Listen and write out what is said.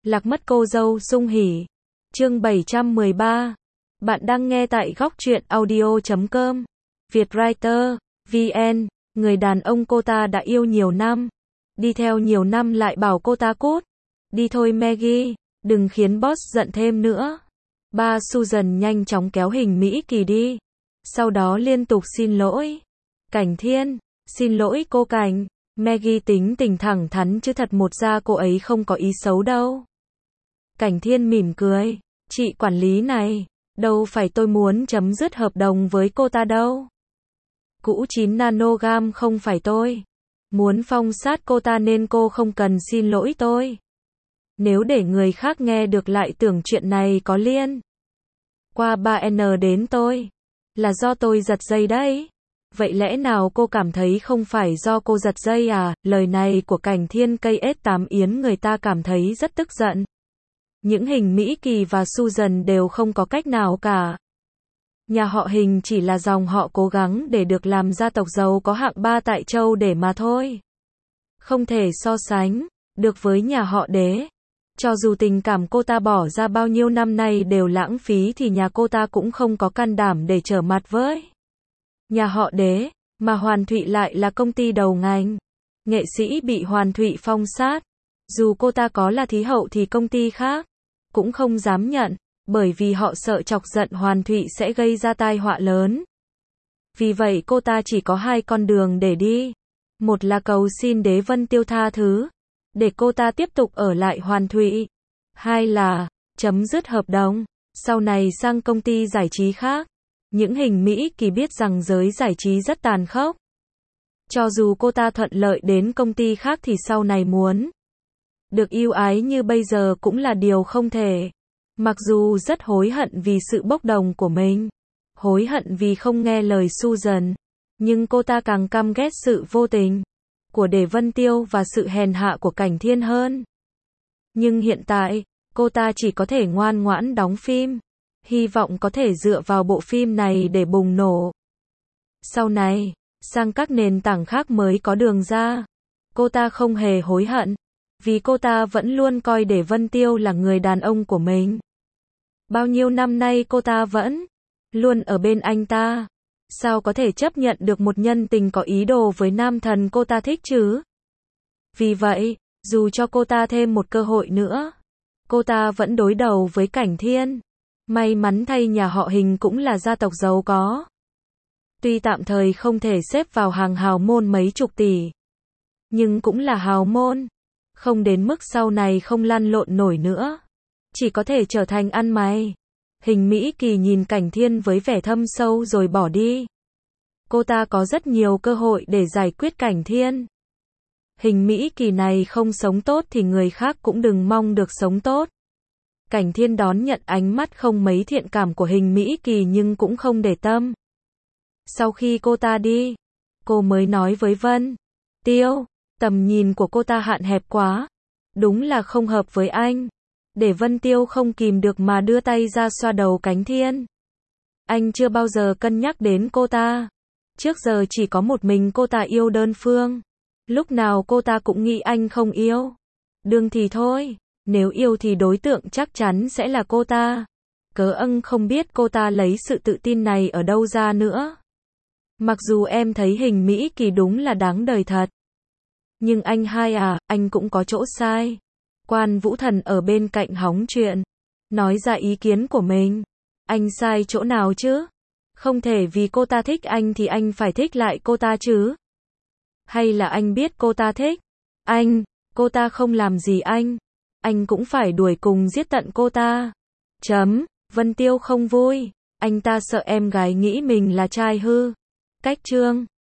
Lạc mất cô dâu Sung Hỉ. Chương 713. Bạn đang nghe tại góc truyện audio.com. Vietwriter, VN. Người đàn ông cô ta đã yêu nhiều năm. Đi theo nhiều năm lại bảo cô ta cút. Đi thôi Maggie, đừng khiến boss giận thêm nữa. Ba Susan nhanh chóng kéo Hình Mỹ Kỳ đi. Sau đó liên tục xin lỗi. Cảnh Thiên, xin lỗi cô Cảnh. Maggie tính tình thẳng thắn chứ thật một ra cô ấy không có ý xấu đâu. Cảnh Thiên mỉm cười. Chị quản lý này, đâu phải tôi muốn chấm dứt hợp đồng với cô ta đâu. Cũ 9 nanogam không phải tôi muốn phong sát cô ta nên cô không cần xin lỗi tôi. Nếu để người khác nghe được lại tưởng chuyện này có liên qua 3N đến tôi. Là do tôi giật dây đấy. Vậy lẽ nào cô cảm thấy không phải do cô giật dây à? Lời này của Cảnh Thiên cây S8 Yến người ta cảm thấy rất tức giận. Những Hình Mỹ Kỳ và Susan đều không có cách nào cả. Nhà họ Hình chỉ là dòng họ cố gắng để được làm gia tộc giàu có hạng 3 tại châu để mà thôi. Không thể so sánh được với nhà họ Đế. Cho dù tình cảm cô ta bỏ ra bao nhiêu năm nay đều lãng phí thì nhà cô ta cũng không có can đảm để trở mặt với nhà họ Đế, mà Hoàn Thụy lại là công ty đầu ngành. Nghệ sĩ bị Hoàn Thụy phong sát. Dù cô ta có là thí hậu thì công ty khác cũng không dám nhận, bởi vì họ sợ chọc giận Hoàn Thụy sẽ gây ra tai họa lớn. Vì vậy cô ta chỉ có hai con đường để đi. Một là cầu xin Đế Vân Tiêu tha thứ, để cô ta tiếp tục ở lại Hoàn Thụy. Hai là chấm dứt hợp đồng, sau này sang công ty giải trí khác. Những Hình Mỹ Kỳ biết rằng giới giải trí rất tàn khốc. Cho dù cô ta thuận lợi đến công ty khác thì sau này muốn được yêu ái như bây giờ cũng là điều không thể. Mặc dù rất hối hận vì sự bốc đồng của mình, hối hận vì không nghe lời Susan, nhưng cô ta càng căm ghét sự vô tình của Đế Vân Tiêu và sự hèn hạ của Cảnh Thiên hơn. Nhưng hiện tại, cô ta chỉ có thể ngoan ngoãn đóng phim, hy vọng có thể dựa vào bộ phim này để bùng nổ. Sau này, sang các nền tảng khác mới có đường ra. Cô ta không hề hối hận, vì cô ta vẫn luôn coi Đế Vân Tiêu là người đàn ông của mình. Bao nhiêu năm nay cô ta vẫn luôn ở bên anh ta. Sao có thể chấp nhận được một nhân tình có ý đồ với nam thần cô ta thích chứ? Vì vậy, dù cho cô ta thêm một cơ hội nữa, cô ta vẫn đối đầu với Cảnh Thiên. May mắn thay nhà họ Hình cũng là gia tộc giàu có. Tuy tạm thời không thể xếp vào hàng hào môn mấy chục tỷ, nhưng cũng là hào môn. Không đến mức sau này không lăn lộn nổi nữa, chỉ có thể trở thành ăn mày. Hình Mỹ Kỳ nhìn Cảnh Thiên với vẻ thâm sâu rồi bỏ đi. Cô ta có rất nhiều cơ hội để giải quyết Cảnh Thiên. Hình Mỹ Kỳ này không sống tốt thì người khác cũng đừng mong được sống tốt. Cảnh Thiên đón nhận ánh mắt không mấy thiện cảm của Hình Mỹ Kỳ nhưng cũng không để tâm. Sau khi cô ta đi, cô mới nói với Vân Tiêu, tầm nhìn của cô ta hạn hẹp quá, đúng là không hợp với anh. Để Vân Tiêu không kìm được mà đưa tay ra xoa đầu Cảnh Thiên. Anh chưa bao giờ cân nhắc đến cô ta. Trước giờ chỉ có một mình cô ta yêu đơn phương. Lúc nào cô ta cũng nghĩ anh không yêu. Đương thì thôi, nếu yêu thì đối tượng chắc chắn sẽ là cô ta. Cớ âng không biết cô ta lấy sự tự tin này ở đâu ra nữa. Mặc dù em thấy Hình Mỹ Kỳ đúng là đáng đời thật. Nhưng anh hai à, anh cũng có chỗ sai. Quan Vũ Thần ở bên cạnh hóng chuyện, nói ra ý kiến của mình. Anh sai chỗ nào chứ? Không thể vì cô ta thích anh thì anh phải thích lại cô ta chứ? Hay là anh biết cô ta thích cô ta không làm gì anh cũng phải đuổi cùng giết tận cô ta. Vân Tiêu không vui, anh ta sợ em gái nghĩ mình là trai hư. Cách chương